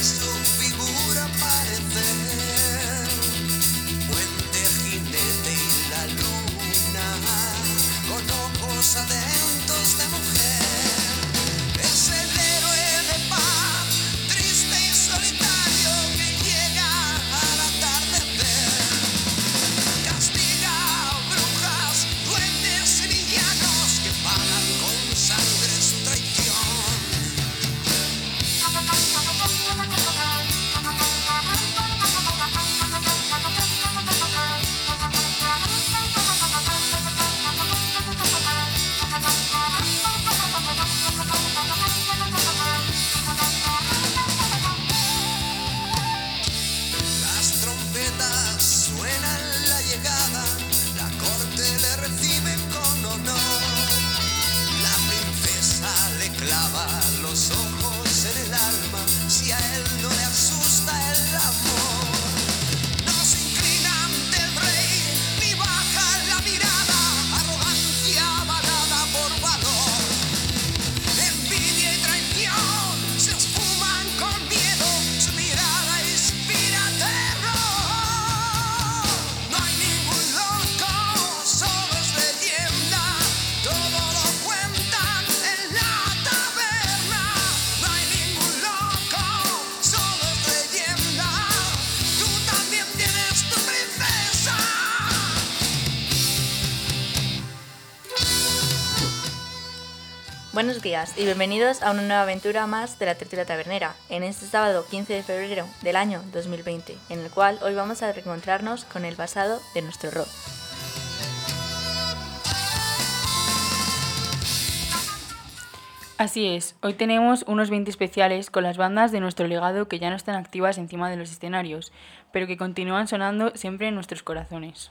su figura parecer puente, jinete y la luna, con ojos atentos de mujer. Es el héroe de paz, triste y solitario, que llega al atardecer. Castiga a brujas, duendes y villanos que pagan con sangre su traición. Las trompetas suenan la llegada, la corte le recibe con honor. La princesa le clava los ojos en el alma, si a él no le asusta el amor. No se inclina ante el rey, ni baja la mirada, arrogancia avalada por valor. Envidia y traición se esfuman con miedo, su mirada inspira terror. No hay ningún loco, solo es leyenda, todo lo cuentan en la taberna. No hay ningún loco, solo es leyenda, tú también tienes tu princesa. Buenos días y bienvenidos a una nueva aventura más de la Tertulia Tabernera, en este sábado 15 de febrero del año 2020, en el cual hoy vamos a reencontrarnos con el pasado de nuestro rock. Así es, hoy tenemos unos 20 especiales con las bandas de nuestro legado que ya no están activas encima de los escenarios, pero que continúan sonando siempre en nuestros corazones.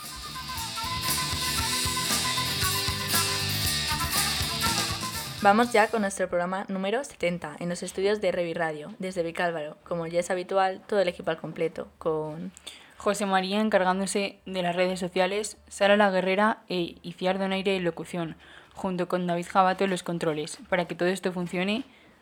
Vamos ya con nuestro programa número 70 en los estudios de Revi Radio, desde Vicálvaro, como ya es habitual, todo el equipo al completo, con José María encargándose de las redes sociales, Sara la Guerrera e Iciar Donaire en locución, junto con David Jabato en los controles. Para que todo esto funcione,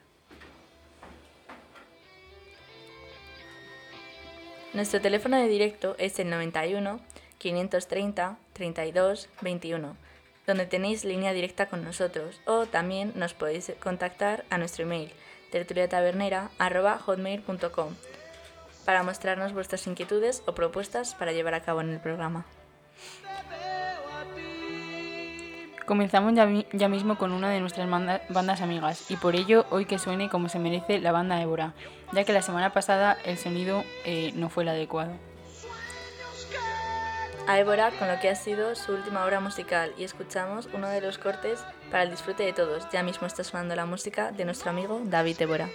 nuestro teléfono de directo es el 91 530 32 21, donde tenéis línea directa con nosotros, o también nos podéis contactar a nuestro email tertuliatabernera@hotmail.com para mostrarnos vuestras inquietudes o propuestas para llevar a cabo en el programa. comenzamos ya mismo con una de nuestras bandas amigas, y por ello hoy que suene como se merece la banda Évora, ya que la semana pasada el sonido no fue el adecuado. A Évora con lo que ha sido su última obra musical, y escuchamos uno de los cortes para el disfrute de todos. Ya mismo está sonando la música de nuestro amigo David Évora.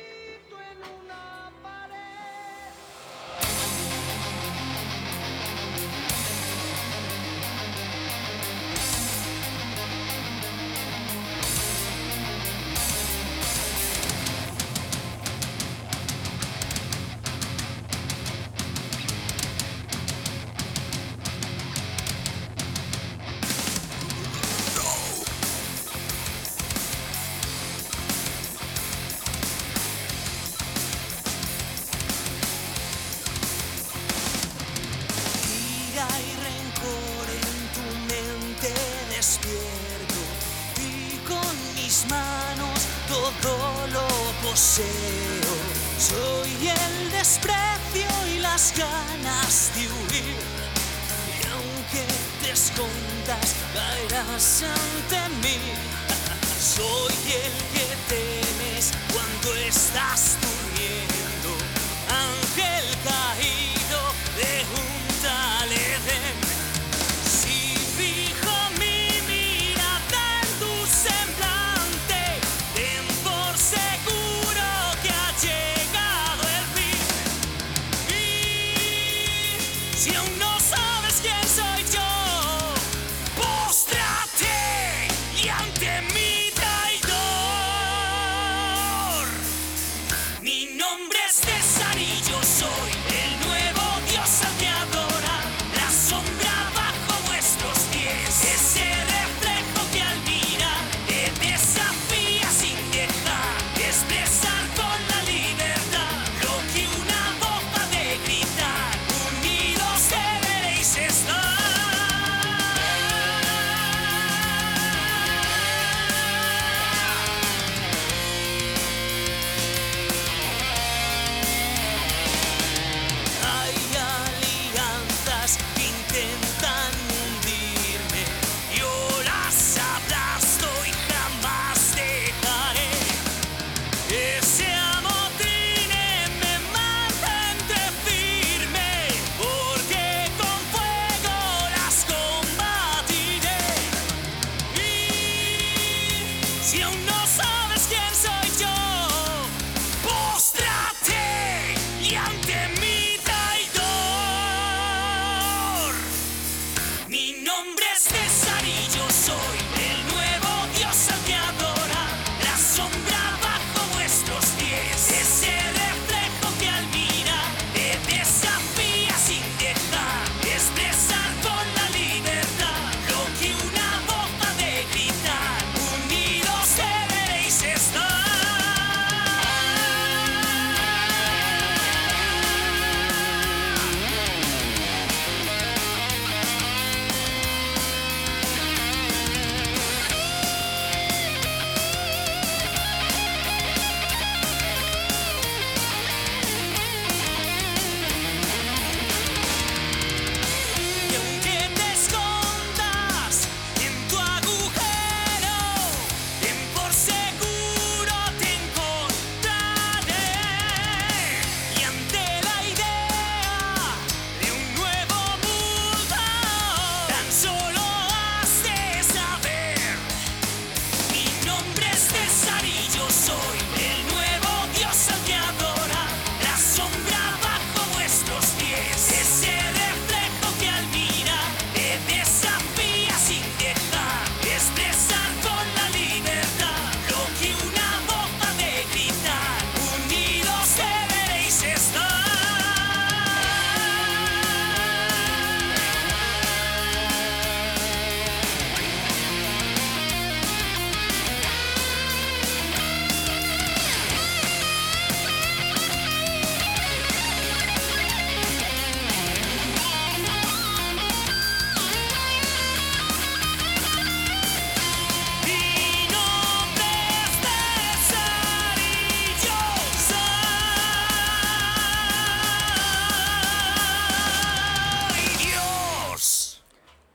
Soy el desprecio y las ganas de huir, y aunque te escondas caerás ante mí. Soy el que temes cuando estás durmiendo, ángel caído de un tal Edén. Si fijo mi mirada en tu semblante, ten por seguro que ha llegado el fin. Y si aún no sabes quién soy yo, póstrate y ante mi traidor. Mi nombre es César y yo soy el nuevo dios al que adora. La sombra bajo vuestros pies, ese reflejo que al mirar te desafía sin dejar expresar con la libertad lo que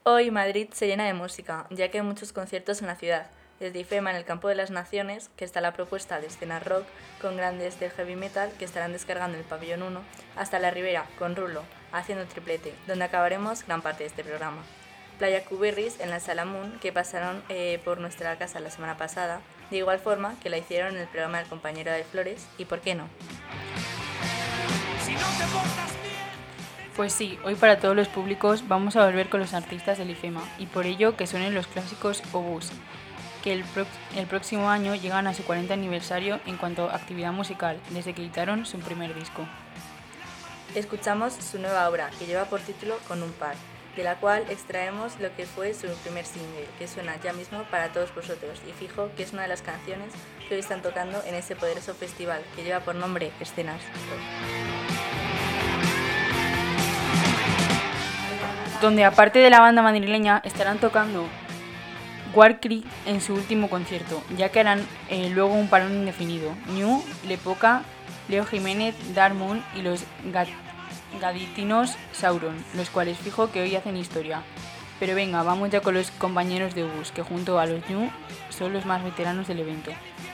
Hoy Madrid se llena de música, ya que hay muchos conciertos en la ciudad. Desde IFEMA en el Campo de las Naciones, que está la propuesta de escena rock con grandes del heavy metal que estarán descargando el pabellón 1, hasta La Ribera con Rulo, haciendo triplete, donde acabaremos gran parte de este programa. Playa Cuberris en la Sala Moon, que pasaron por nuestra casa la semana pasada, de igual forma que la hicieron en el programa del compañero de Flores, y ¿por qué no? Pues sí, hoy para todos los públicos vamos a volver con los artistas del IFEMA, y por ello que suenen los clásicos Obús, que el próximo año llegan a su 40 aniversario en cuanto a actividad musical, desde que editaron su primer disco. Escuchamos su nueva obra, que lleva por título Con un par, de la cual extraemos lo que fue su primer single, que suena ya mismo para todos vosotros, y fijo que es una de las canciones que hoy están tocando en ese poderoso festival, que lleva por nombre Escenas. Donde aparte de la banda madrileña estarán tocando Warcry en su último concierto, ya que harán luego un parón indefinido. Ñu, Lepoca, Leo Jiménez, Dark Moon y los gaditinos Sauron, los cuales fijo que hoy hacen historia. Pero venga, vamos ya con los compañeros de Obús, que junto a los Ñu son los más veteranos del evento.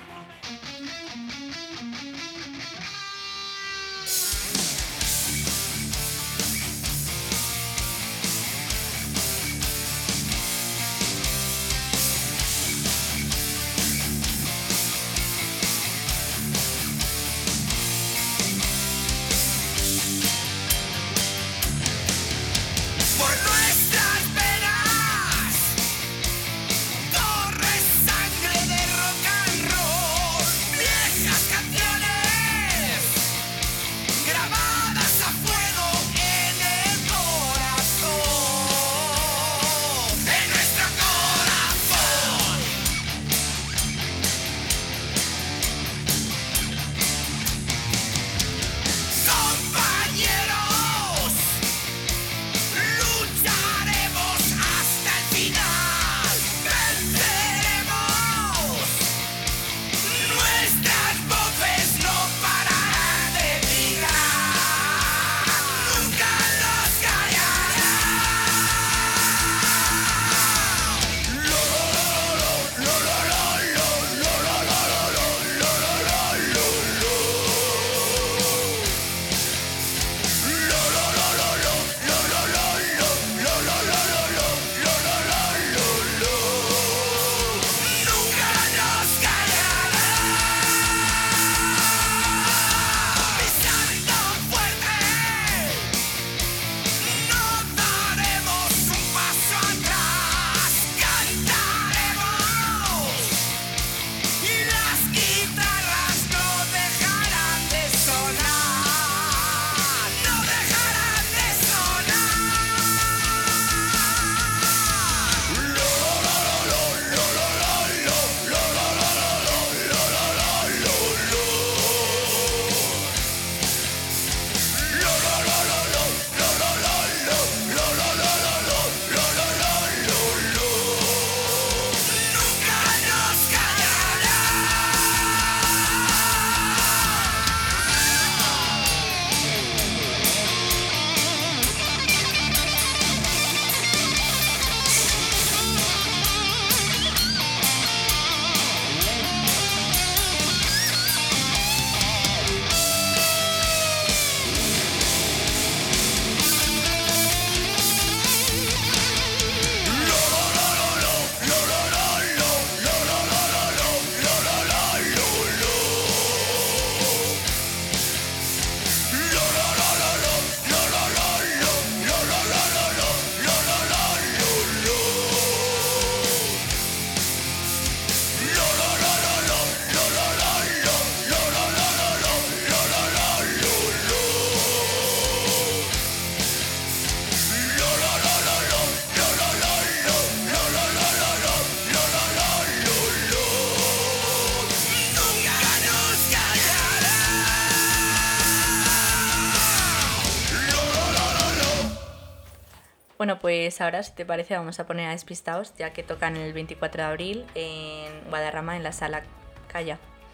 Bueno, pues ahora, si te parece, vamos a poner a Despistaos, ya que tocan el 24 de abril en Guadarrama, en la Sala Calla.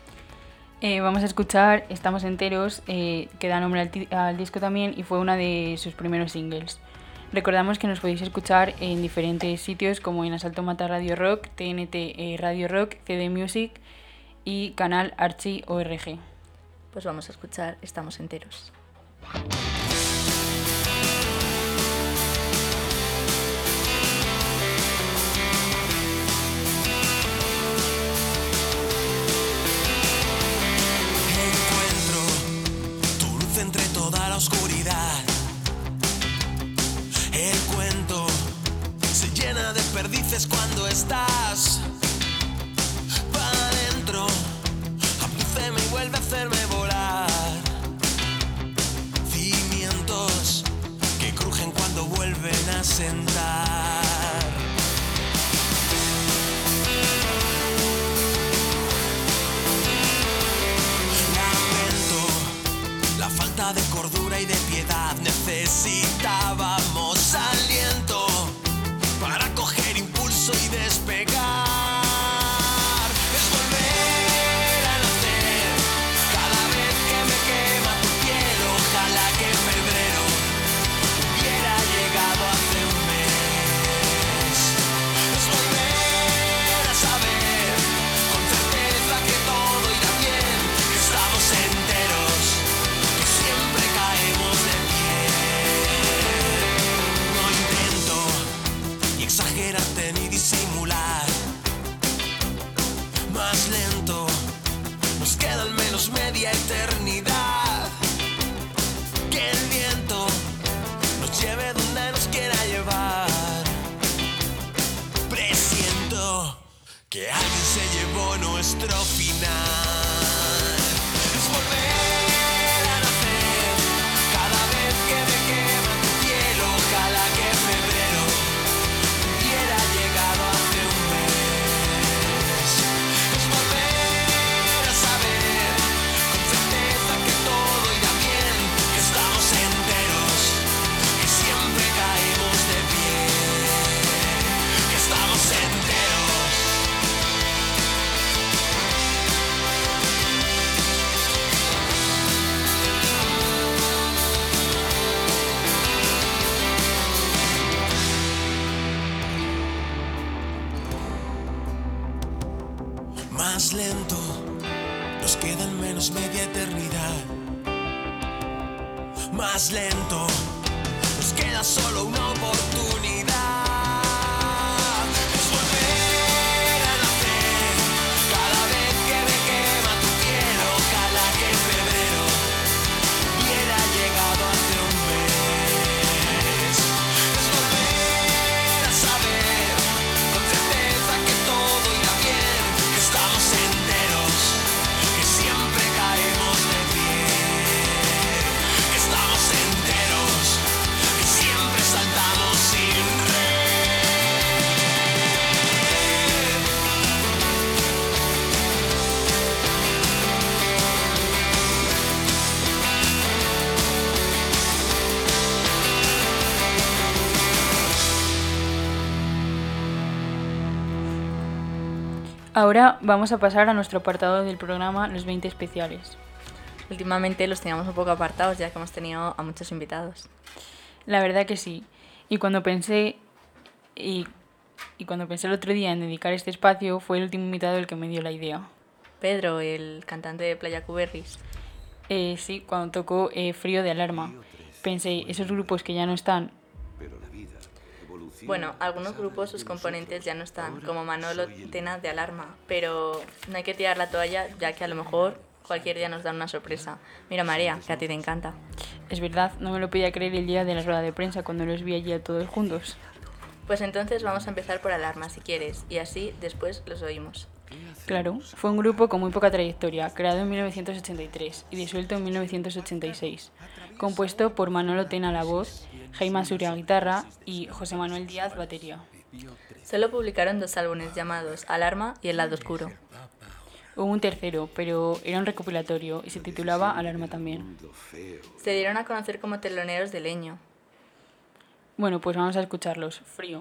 Vamos a escuchar Estamos enteros, que da nombre al disco también y fue una de sus primeros singles. Recordamos que nos podéis escuchar en diferentes sitios como en Asalto Mata Radio Rock, TNT Radio Rock, CD Music y canal Archi.org. Pues vamos a escuchar Estamos enteros. Entre toda la oscuridad, el cuento se llena de perdices cuando estás para adentro. Abdúceme y vuelve a hacerme volar. Cimientos que crujen cuando vuelven a sentar. Falta de cordura y de piedad, necesitábamos aliento para coger impulso y despegar. Es volver a nacer cada vez que me quema tu piel. Ojalá que en febrero hubiera llegado hace un mes. Es volver a saber con certeza que todo irá bien, que estamos enteros, siempre caemos de pie. No intento ni exagerarte ni disimular. Más lento, nos queda al menos media eternidad. Que el viento nos lleve donde nos quiera llevar. Presiento que alguien se llevó nuestro final. Es volver a nacer cada vez que me quema tu piel. Ojalá que en febrero hubiera llegado hace un mes. Es volver a saber con certeza que todo irá bien, que estamos enteros, que siempre caemos de pie, que estamos enteros. Más lento, nos queda al menos media eternidad. Más lento, nos queda solo una oportunidad. Es volver a nacer cada vez que me quema tu piel. Ojalá que en febrero hubiera llegado hace un mes. Es volver a saber con certeza que todo irá bien, que estamos enteros, que siempre caemos de pie, que estamos enteros, que siempre saltamos sin red. Ahora vamos a pasar a nuestro apartado del programa Los 20 especiales. Últimamente los teníamos un poco apartados ya que hemos tenido a muchos invitados. La verdad que sí. Y cuando pensé el otro día en dedicar este espacio, fue el último invitado el que me dio la idea. Pedro, el cantante de Playa Cuberris. Sí, cuando tocó Frío de Alarma. Pensé, esos grupos que ya no están. Bueno, algunos grupos, sus componentes ya no están, como Manolo Tena de Alarma, pero no hay que tirar la toalla, ya que a lo mejor cualquier día nos dan una sorpresa. Mira, María, que a ti te encanta. Es verdad, no me lo podía creer el día de la rueda de prensa cuando los vi allí a todos juntos. Pues entonces vamos a empezar por Alarma, si quieres, y así después los oímos. Claro, fue un grupo con muy poca trayectoria, creado en 1983 y disuelto en 1986, compuesto por Manolo Tena a la voz, Jaime Asuri a guitarra y José Manuel Díaz batería. Solo publicaron 2 álbumes llamados Alarma y El lado oscuro. Hubo un tercero, pero era un recopilatorio y se titulaba Alarma también. Se dieron a conocer como teloneros de Leño. Bueno, pues vamos a escucharlos. Frío.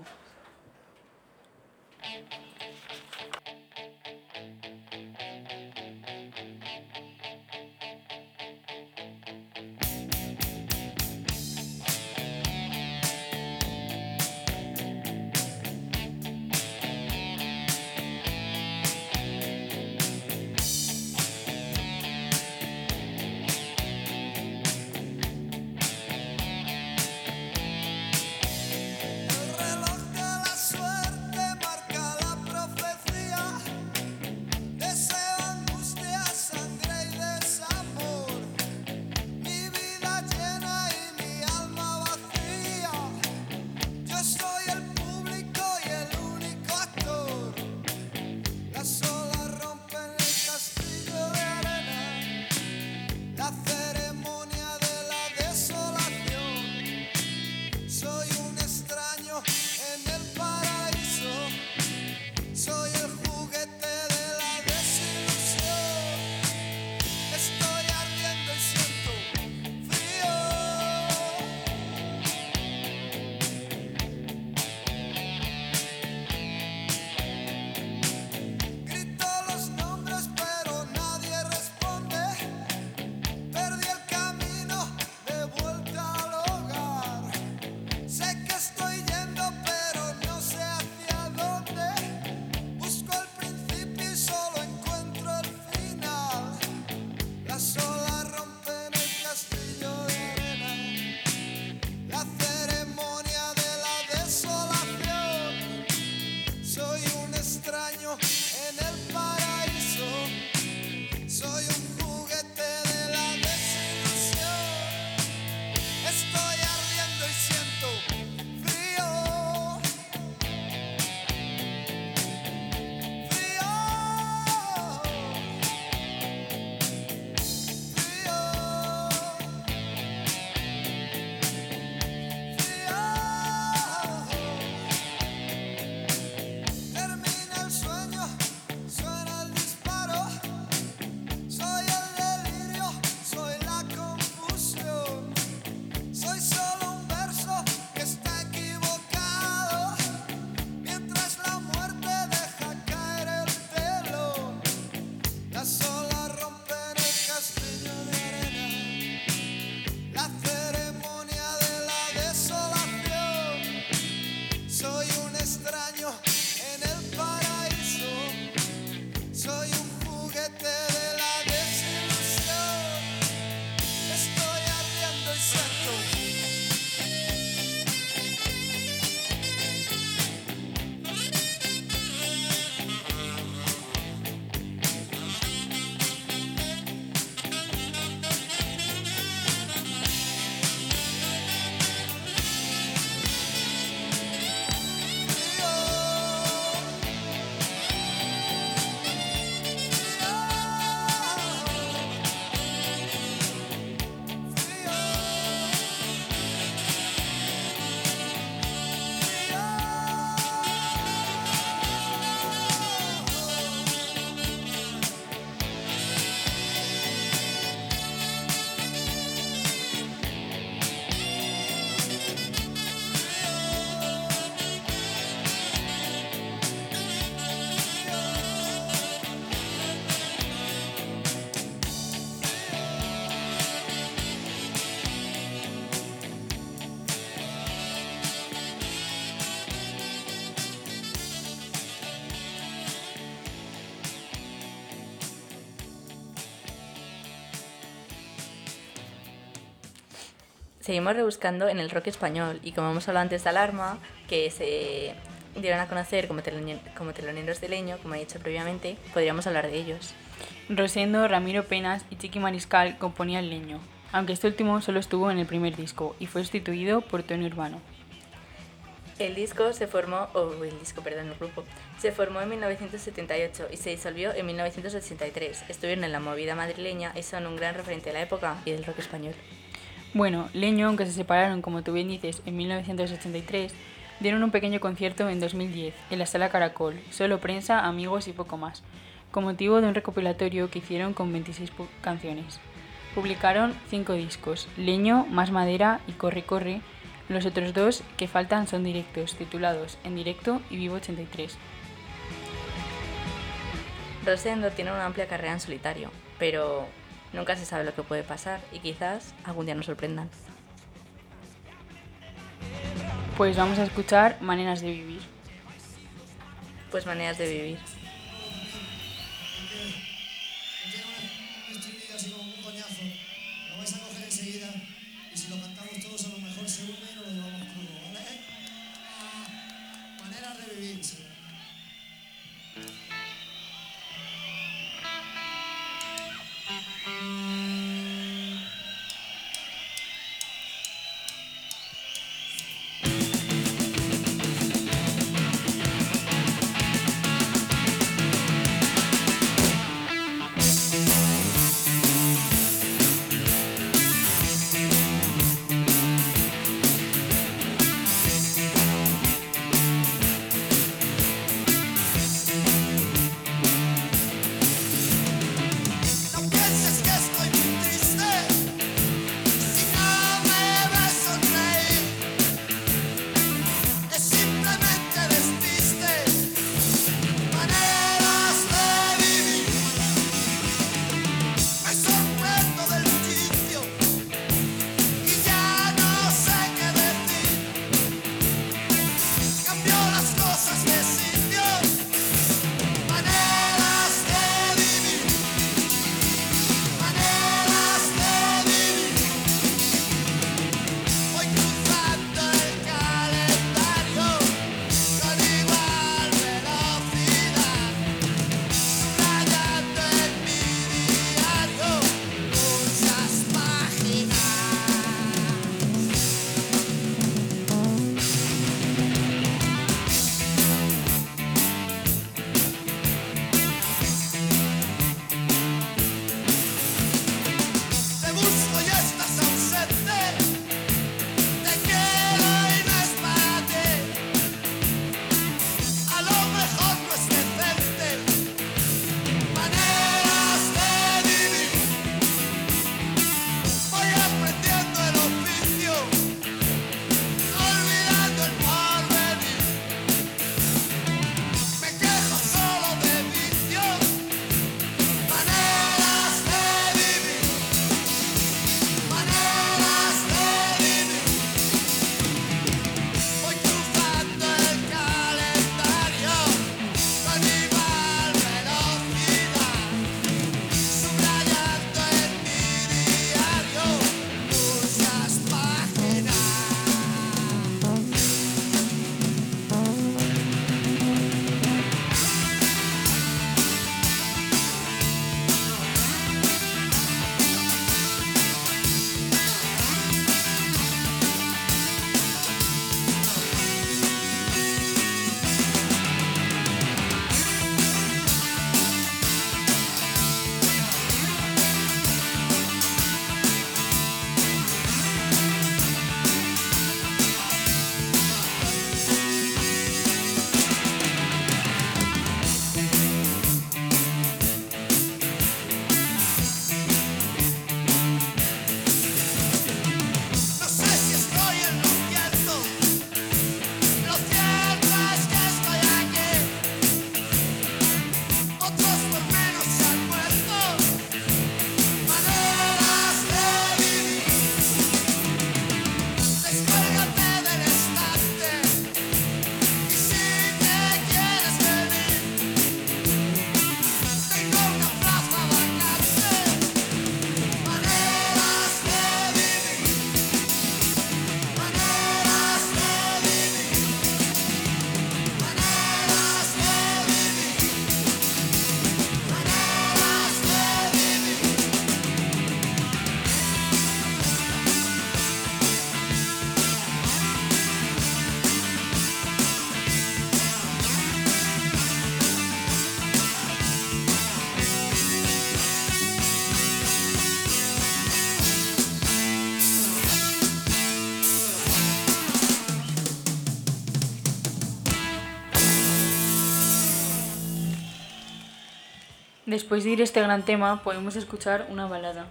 Seguimos rebuscando en el rock español y como hemos hablado antes de Alarma, que se dieron a conocer como teloneros de Leño, como he dicho previamente, podríamos hablar de ellos. Rosendo, Ramiro Penas y Chiqui Mariscal componían Leño, aunque este último solo estuvo en el primer disco y fue sustituido por Tony Urbano. El grupo se formó en 1978 y se disolvió en 1983. Estuvieron en la movida madrileña y son un gran referente de la época y del rock español. Bueno, Leño, aunque se separaron, como tú bien dices, en 1983, dieron un pequeño concierto en 2010 en la Sala Caracol, solo prensa, amigos y poco más, con motivo de un recopilatorio que hicieron con 26 canciones. Publicaron 5 discos, Leño, Más Madera y Corre Corre. Los otros 2 que faltan son directos, titulados En Directo y Vivo 83. Rosendo tiene una amplia carrera en solitario, pero nunca se sabe lo que puede pasar y quizás algún día nos sorprendan. Pues vamos a escuchar Maneras de Vivir. Pues Maneras de Vivir. Después de ir este gran tema, podemos escuchar una balada.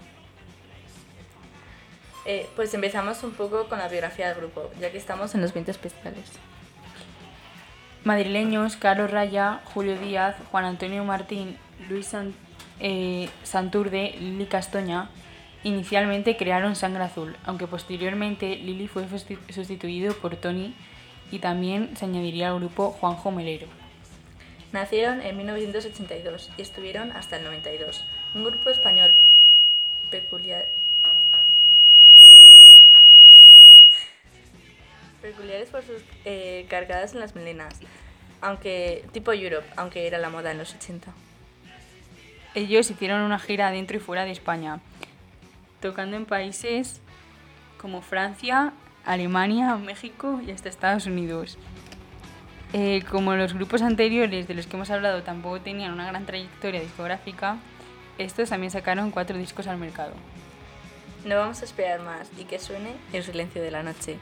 Pues empezamos un poco con la biografía del grupo, ya que estamos en los 20 especiales. Madrileños: Carlos Raya, Julio Díaz, Juan Antonio Martín, Luis Santurde, Lili Castoña. Inicialmente crearon Sangre Azul, aunque posteriormente Lili fue sustituido por Tony y también se añadiría al grupo Juanjo Melero. Nacieron en 1982 y estuvieron hasta el 92. Un grupo español peculiares por sus cargadas en las melenas, tipo Europe, aunque era la moda en los 80. Ellos hicieron una gira dentro y fuera de España, tocando en países como Francia, Alemania, México y hasta Estados Unidos. Como los grupos anteriores de los que hemos hablado tampoco tenían una gran trayectoria discográfica, estos también sacaron 4 discos al mercado. No vamos a esperar más y que suene El silencio de la noche.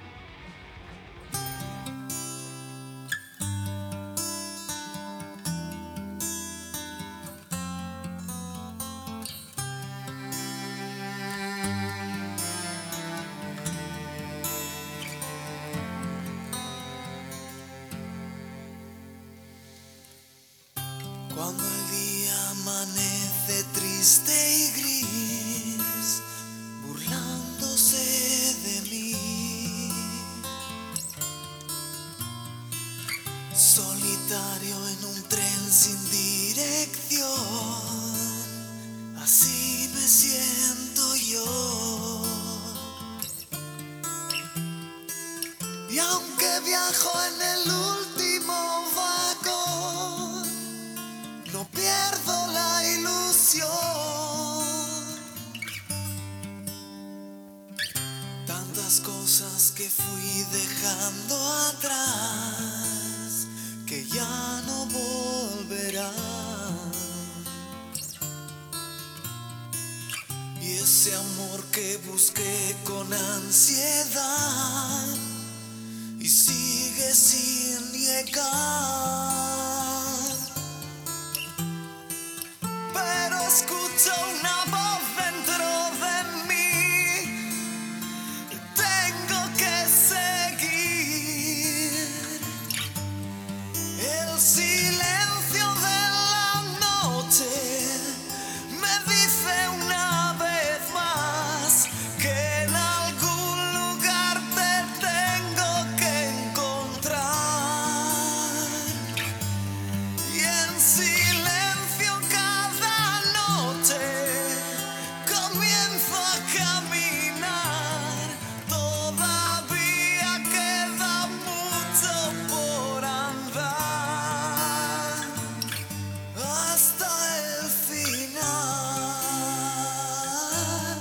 Cuando el día amanece triste y gris, burlándose de mí, solitario en un tren sin dirección, así me siento yo. Y aunque viajo en el último vagón, no pierdo la ilusión. Tantas cosas que fui dejando atrás que ya no volverán. Y ese amor que busqué con ansiedad y sigue sin llegar. Pero escucho una voz dentro de mí, tengo que seguir. El silencio de la noche me dice una vez más que en algún lugar te tengo que encontrar. Y en silencio cada noche comienzo a caminar. Todavía queda mucho por andar hasta el final.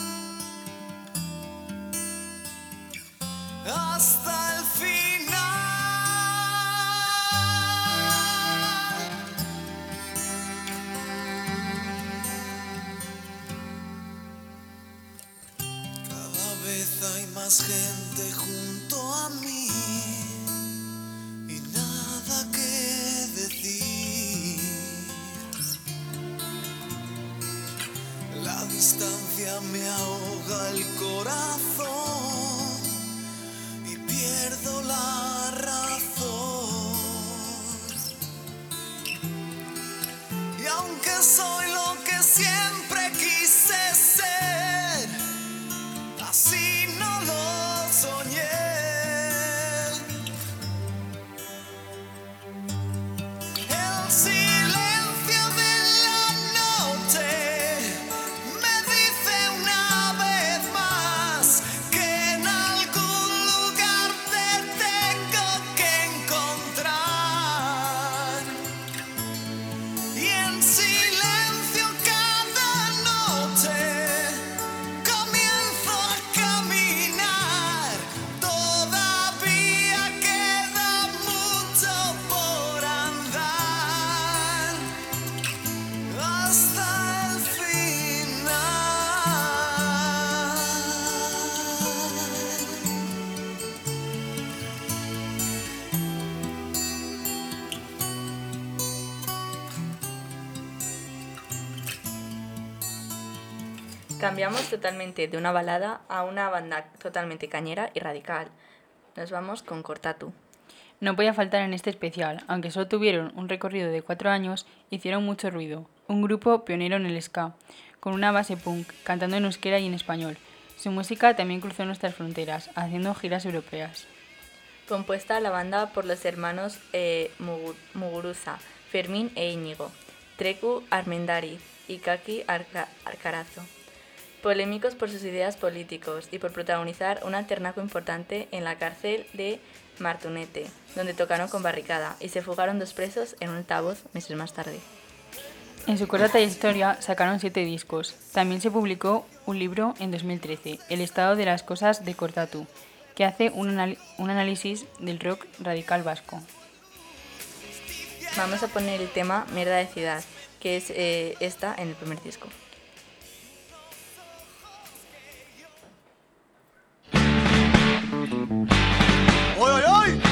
Hasta el final. Cada vez hay más gente junto a mí y nada que decir. La distancia me ahoga el corazón y pierdo la razón. Y aunque soy lo que siempre quise ser, así no lo soñé. El silencio de la noche me dice una vez más que Cambiamos totalmente de una balada a una banda totalmente cañera y radical. Nos vamos con Cortatu. No podía faltar en este especial, aunque solo tuvieron un recorrido de 4 años, hicieron mucho ruido. Un grupo pionero en el ska, con una base punk, cantando en euskera y en español. Su música también cruzó nuestras fronteras, haciendo giras europeas. Compuesta la banda por los hermanos Muguruza, Fermín e Íñigo, Treku Armendariz y Kaki Arcarazo. Polémicos por sus ideas políticos y por protagonizar un alternaco importante en la cárcel de Martunete, donde tocaron con Barricada y se fugaron 2 presos en un altavoz meses más tarde. En su corta trayectoria sacaron 7 discos. También se publicó un libro en 2013, El estado de las cosas de Cortatu, que hace un análisis del rock radical vasco. Vamos a poner el tema Mierda de ciudad, que es esta en el primer disco. ¡Oy, oy, oy!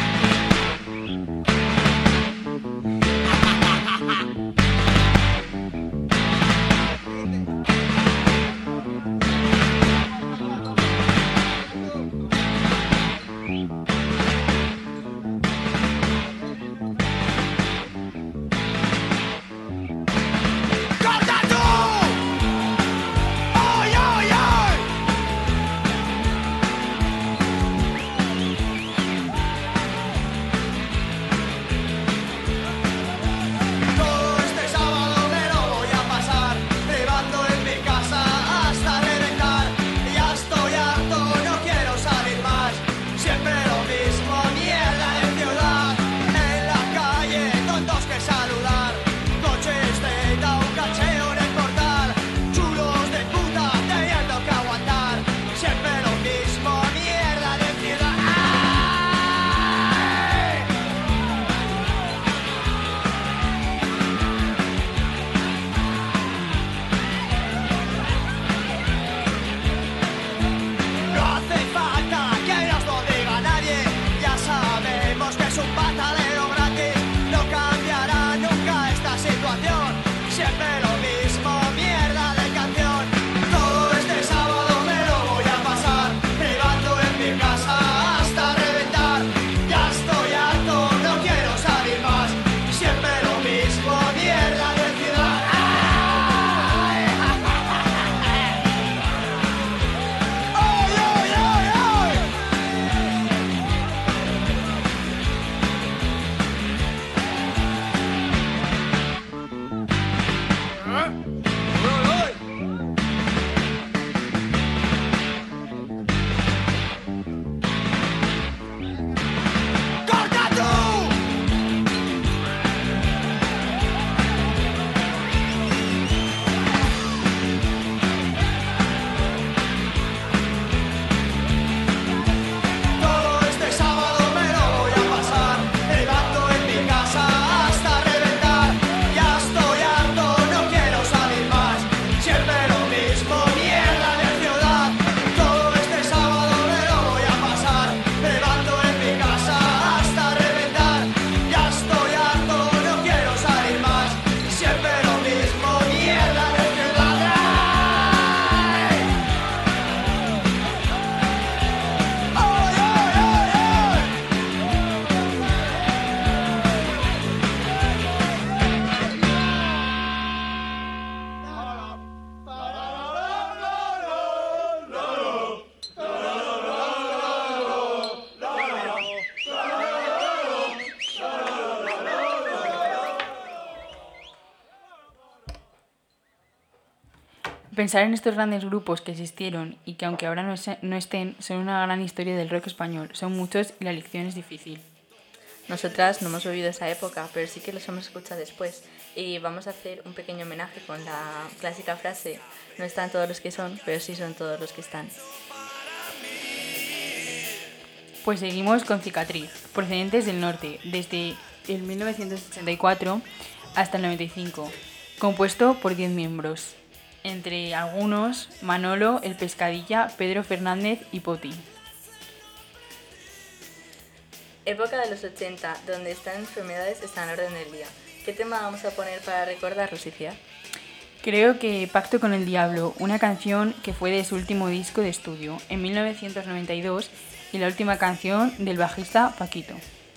Pensar en estos grandes grupos que existieron y que aunque ahora no estén, son una gran historia del rock español. Son muchos y la elección es difícil. Nosotras no hemos vivido esa época, pero sí que los hemos escuchado después. Y vamos a hacer un pequeño homenaje con la clásica frase: no están todos los que son, pero sí son todos los que están. Pues seguimos con Cicatriz, procedentes del norte, desde el 1984 hasta el 95, compuesto por 10 miembros. Entre algunos, Manolo, El Pescadilla, Pedro Fernández y Poti. Época de los 80, donde estas enfermedades están a la orden del día. ¿Qué tema vamos a poner para recordarlos, Iciar? Creo que Pacto con el Diablo, una canción que fue de su último disco de estudio, en 1992, y la última canción del bajista Paquito.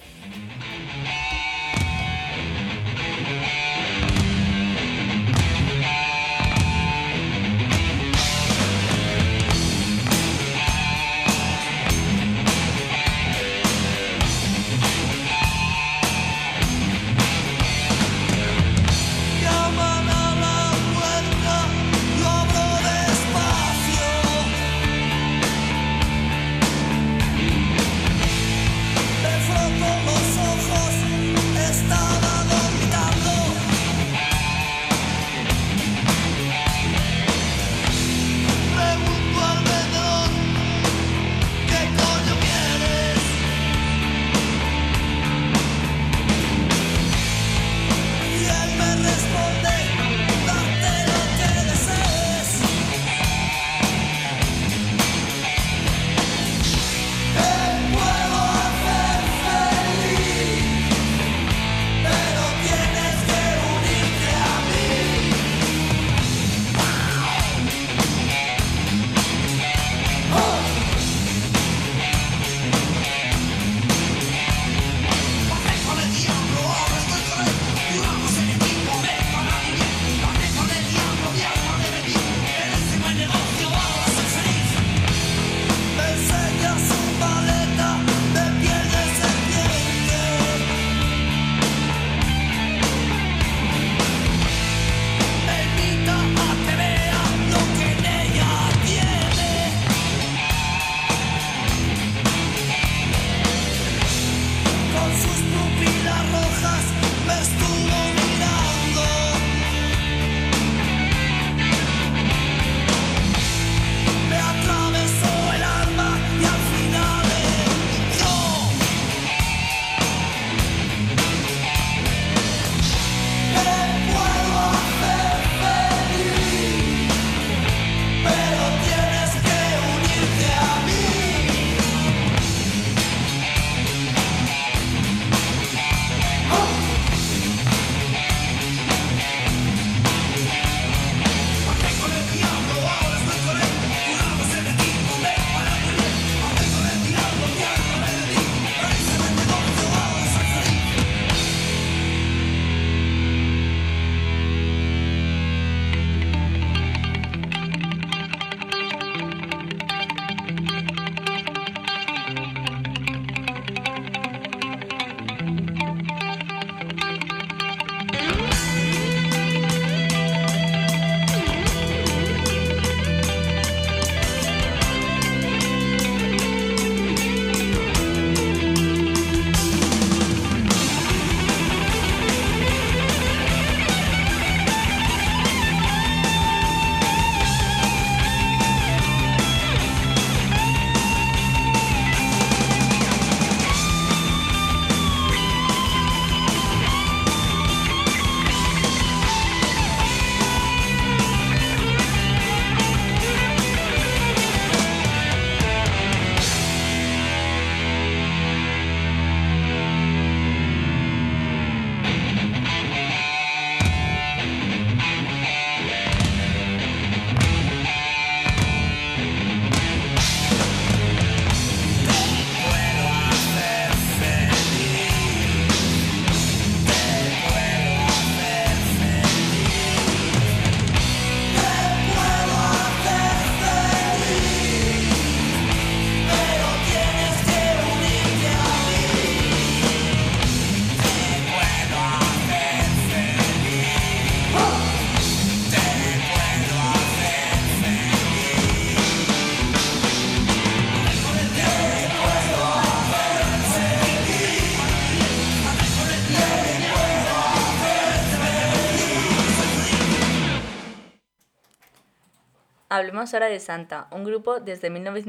Hablemos ahora de Santa, un grupo desde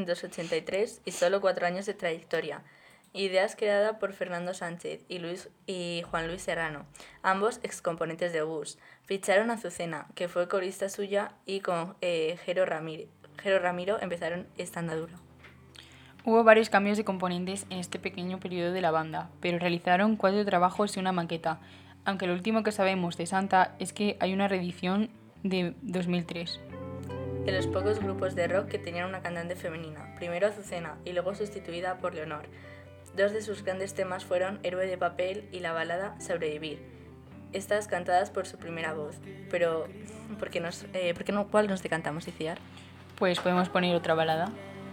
1983 y solo 4 años de trayectoria. Ideas creadas por Fernando Sánchez y Juan Luis Serrano, ambos excomponentes de Gus. Ficharon a Azucena, que fue corista suya, y con Jero Ramiro empezaron esta andadura. Hubo varios cambios de componentes en este pequeño periodo de la banda, pero realizaron 4 trabajos y una maqueta, aunque lo último que sabemos de Santa es que hay una reedición de 2003. De los pocos grupos de rock que tenían una cantante femenina, primero Azucena y luego sustituida por Leonor. Dos de sus grandes temas fueron Héroe de papel y la balada Sobrevivir, estas cantadas por su primera voz. Pero, ¿cuál nos decantamos, Iciar? Pues podemos poner otra balada.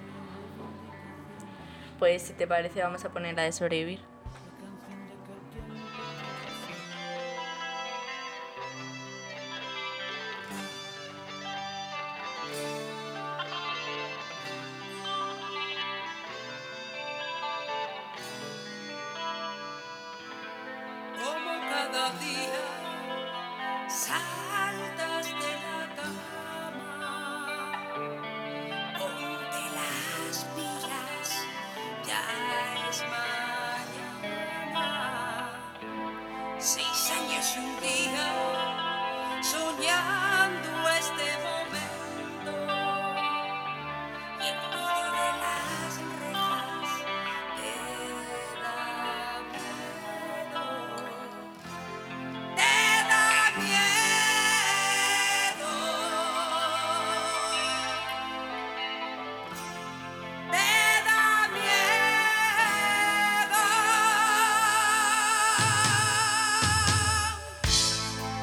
Pues si te parece vamos a poner la de Sobrevivir. Como cada día saltas de la cama, ponte las pilas, ya es mañana. 6 años y un día soñando este momento, y en medio de las rejas te da miedo. Te da miedo, te da miedo.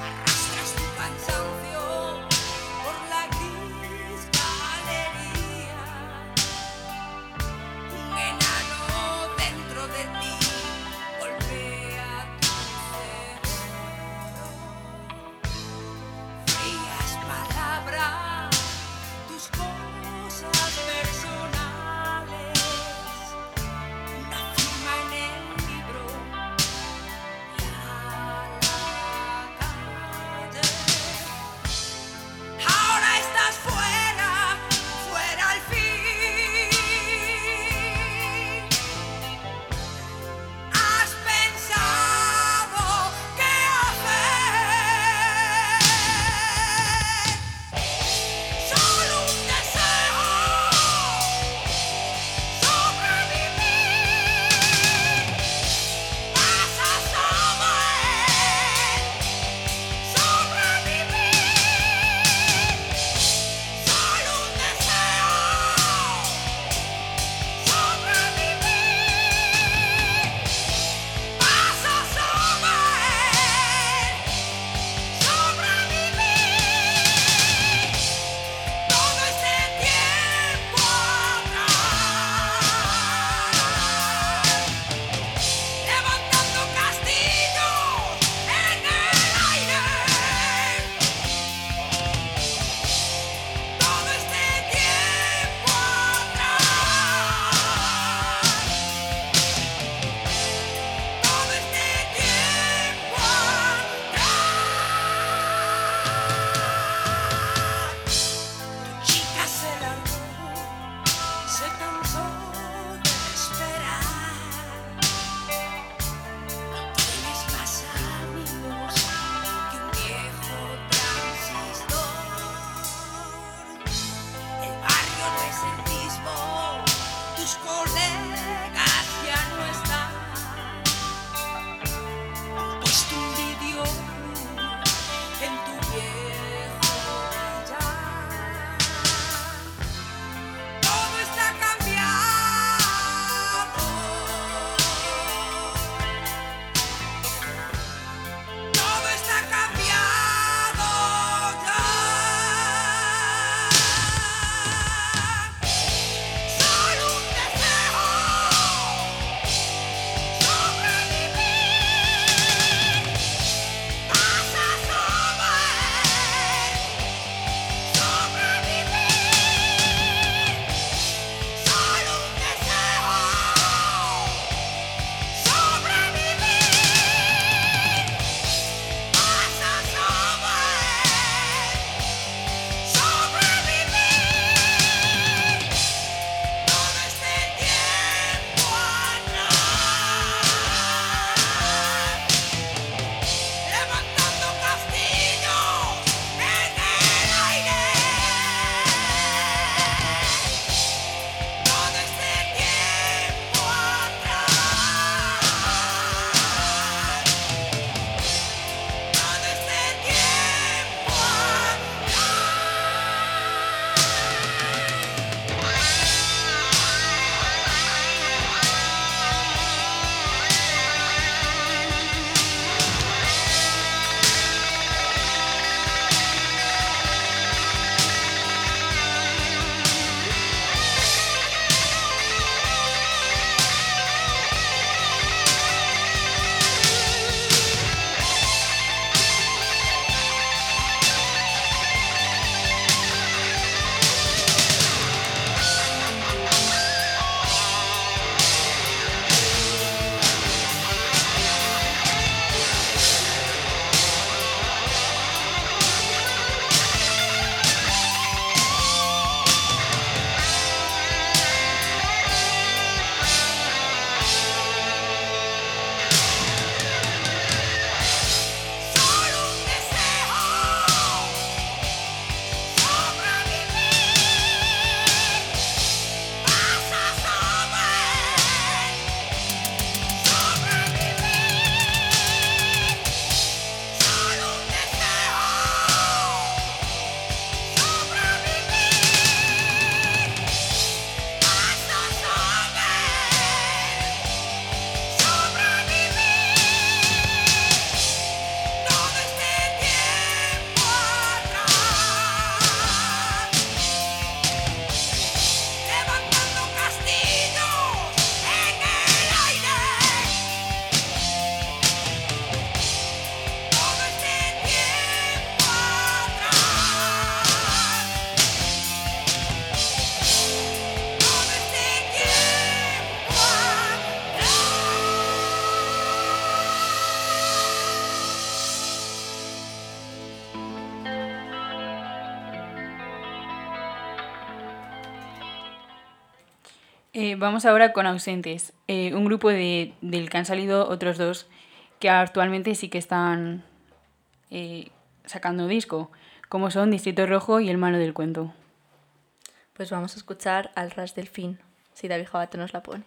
Vamos ahora con Ausentes, un grupo del que han salido otros dos que actualmente sí que están sacando disco, como son Distrito Rojo y El Malo del Cuento. Pues vamos a escuchar Al ras del fin, si David Jabato nos la pone.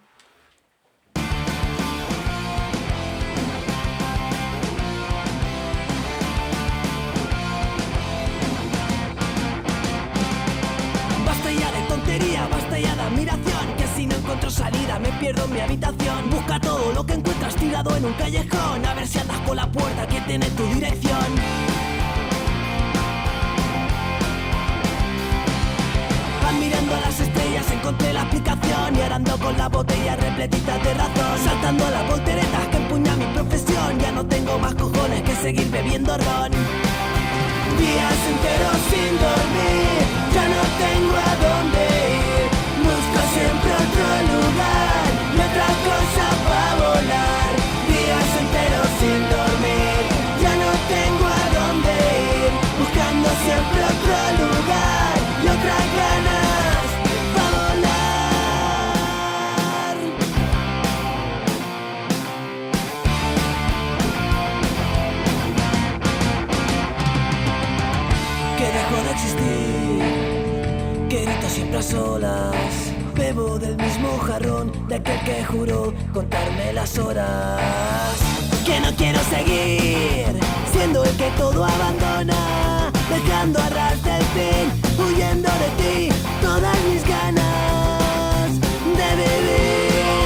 Basta ya de tontería, basta ya de admiración, que si no encuentro salida me pierdo en mi habitación. Busca todo lo que encuentras tirado en un callejón, a ver si andas con la puerta que tiene tu dirección. Mirando a las estrellas encontré la aplicación y arando con la botella repletita de razón. Saltando a las volteretas que empuña mi profesión, ya no tengo más cojones que seguir bebiendo ron. Días enteros sin dormir, ya no tengo a dónde ir. Busco siempre otro lugar y otra cosa para volar. Días enteros sin dormir, ya no tengo a dónde ir. Buscando siempre otro lugar y otras ganas. Que grito siempre a solas, bebo del mismo jarrón de aquel que juró contarme las horas. Que no quiero seguir siendo el que todo abandona, dejando a ras del fin, huyendo de ti todas mis ganas de vivir.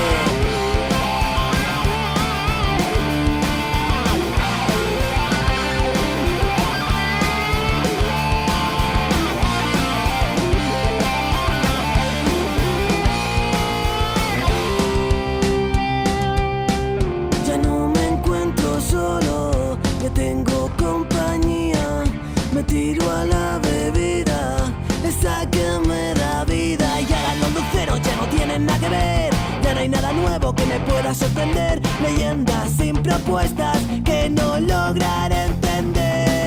Tengo compañía, me tiro a la bebida, esa que me da vida. Y ahora los luceros ya no tienen nada que ver, ya no hay nada nuevo que me pueda sorprender. Leyendas sin propuestas que no lograré entender.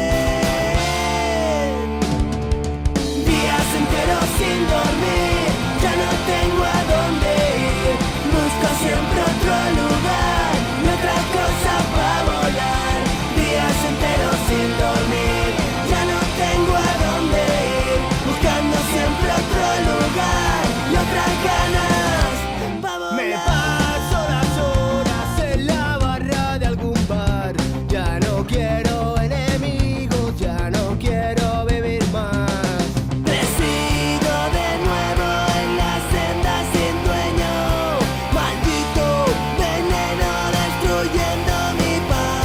Días enteros sin dormir, ya no tengo a dónde ir. Busco siempre otro lugar y otra cosa para volar. Días enteros sin dormir, ya no tengo a dónde ir. Buscando siempre otro lugar y otras ganas para volar. Me paso las horas en la barra de algún bar. Ya no quiero enemigos, ya no quiero vivir más. Presido de nuevo en la senda sin dueño. Maldito veneno destruyendo mi paz.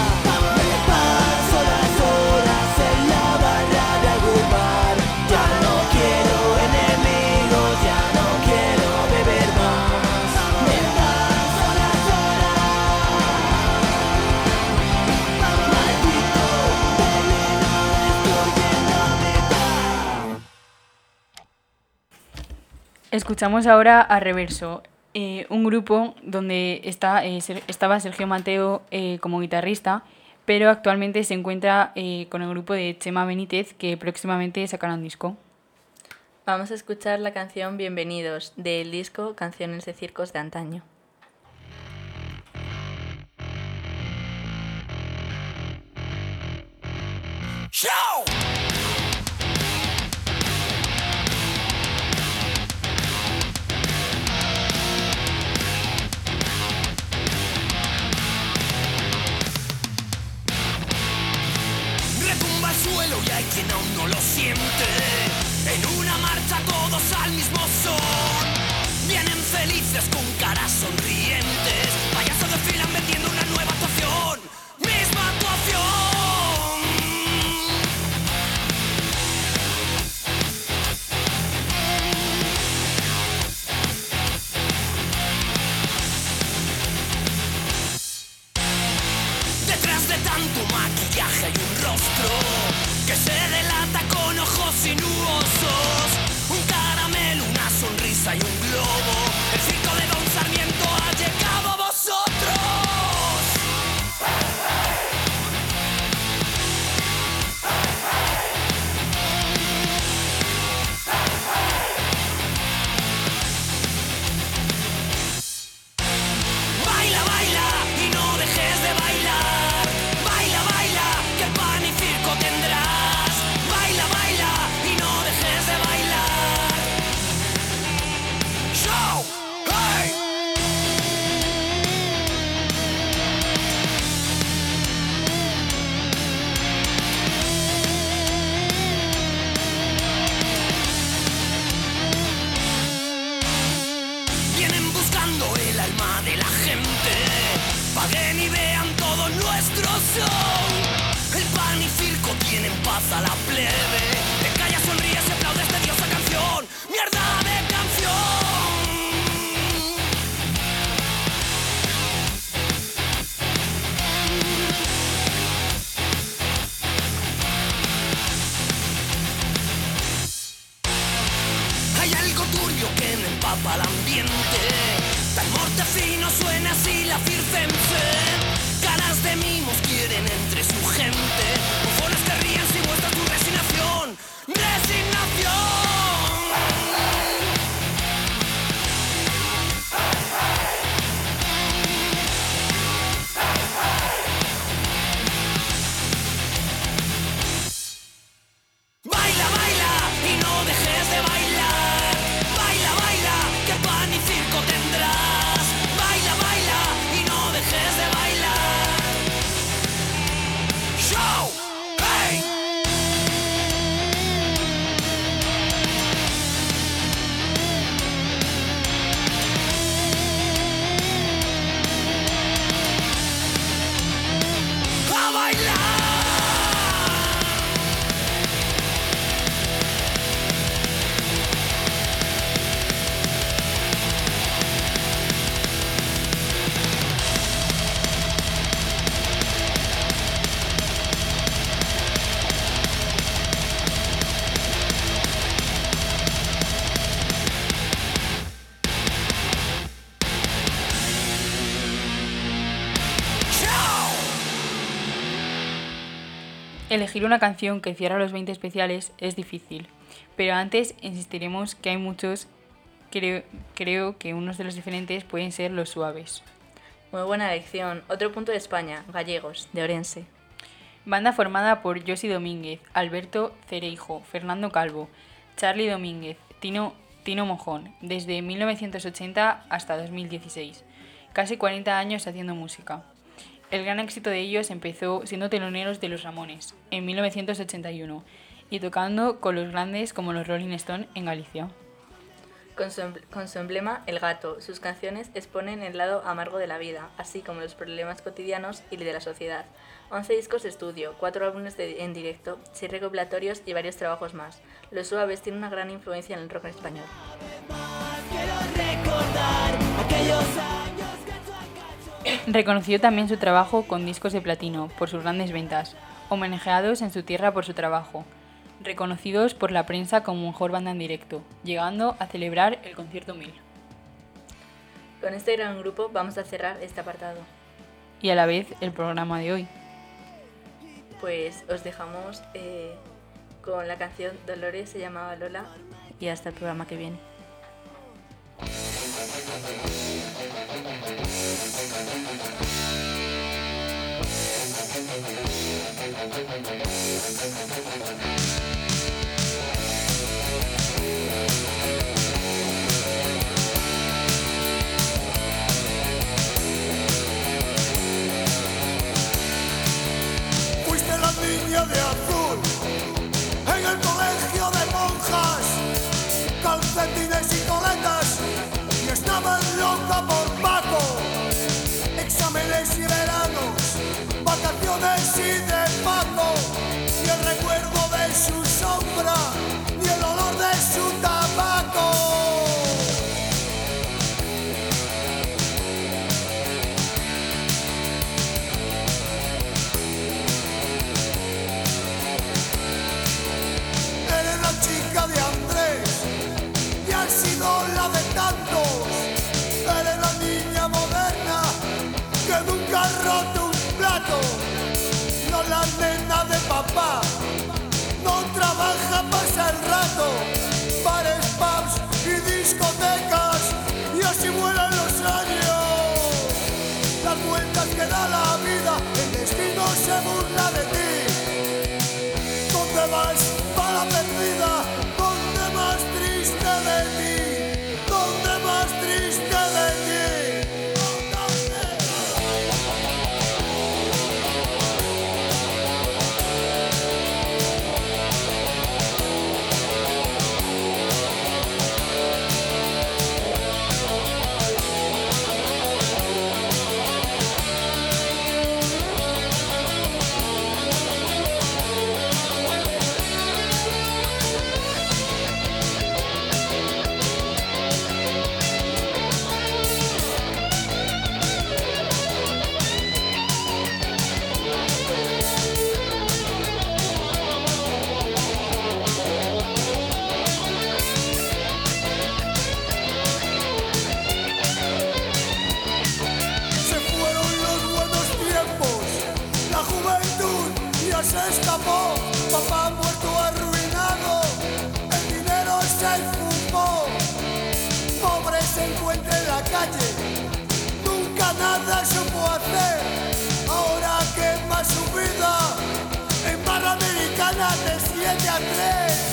Escuchamos ahora a Reverso, un grupo donde estaba Sergio Mateo como guitarrista, pero actualmente se encuentra con el grupo de Chema Benítez, que próximamente sacará un disco. Vamos a escuchar la canción Bienvenidos, del disco Canciones de Circos de Antaño. ¡Show! Retumba el suelo y hay quien aún no lo siente. En una marcha todos al mismo son. Vienen felices con caras sonrientes. Payasos desfilan vendiendo una nueva actuación. Misma actuación. Detrás de tanto maquillaje hay un rostro que se delata con ojos sinuosos. Un caramelo, una sonrisa y un globo. El circo de Don Sarmiento ha llegado a vosotros. show. El pan y circo tienen paz a la plebe. Te callas, sonríes y aplaudes tediosa canción. ¡Mierda de canción! Hay algo turbio que me empapa el ambiente. Tan mortecino suena así la circense. Caras de mimos quieren entre su gente. Bufones que ríen si muestras tu resignación. ¡Resignación! Baila, baila y no dejes de bailar. Baila, baila, que pan y circo tendrás. Baila, baila y no dejes de bailar. Show, hey. A bailar. Elegir una canción que cierra los 20 especiales es difícil, pero antes insistiremos que hay muchos. Creo que unos de los diferentes pueden ser Los Suaves. Muy buena elección. Otro punto de España, Gallegos, de Orense. Banda formada por Josi Domínguez, Alberto Cereijo, Fernando Calvo, Charly Domínguez, Tino Mojón, desde 1980 hasta 2016. Casi 40 años haciendo música. El gran éxito de ellos empezó siendo teloneros de Los Ramones, en 1981, y tocando con los grandes como los Rolling Stones en Galicia. Con su emblema, el gato, sus canciones exponen el lado amargo de la vida, así como los problemas cotidianos y de la sociedad. 11 discos de estudio, 4 álbumes en directo, 6 recopilatorios y varios trabajos más. Los Suaves tienen una gran influencia en el rock en español. Reconoció también su trabajo con discos de platino por sus grandes ventas, homenajeados en su tierra por su trabajo, reconocidos por la prensa como mejor banda en directo, llegando a celebrar el concierto 1000. Con este gran grupo vamos a cerrar este apartado. Y a la vez el programa de hoy. Pues os dejamos con la canción Dolores se llamaba Lola y hasta el programa que viene. Fuiste la niña de azul en el colegio de monjas, calcetines y coletas, y estabas loca por Paco. Exámenes y veranos, vacaciones y de Paco, y el recuerdo de su sombra y el olor de su tabaco. Eres la chica de Andrés y has sido la de tantos. Eres la niña moderna que nunca ha roto un plato. No la nena de papá, no trabaja, pasa el rato. Bares, pubs y discotecas, y así vuelan los años. Las vueltas que da la vida, el destino se burla de ti. ¿Dónde vas, bala perdida? ¿Dónde más triste de ti? ¿Dónde más triste de ti? ¿Dónde? escapó, papá muerto arruinado, el dinero se fumó, pobre se encuentra en la calle, nunca nada supo hacer, ahora quema su vida en barra americana de 7 a 3.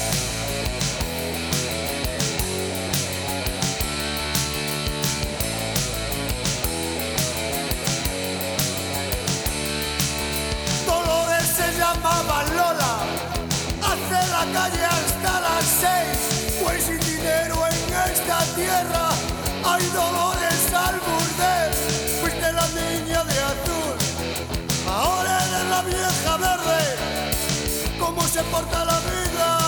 Dolores se llamaba Lola, hace la calle hasta las 6, pues sin dinero en esta tierra hay dolores al burdel. Fuiste la niña de azul, ahora eres la vieja verde. ¿Cómo se porta la vida?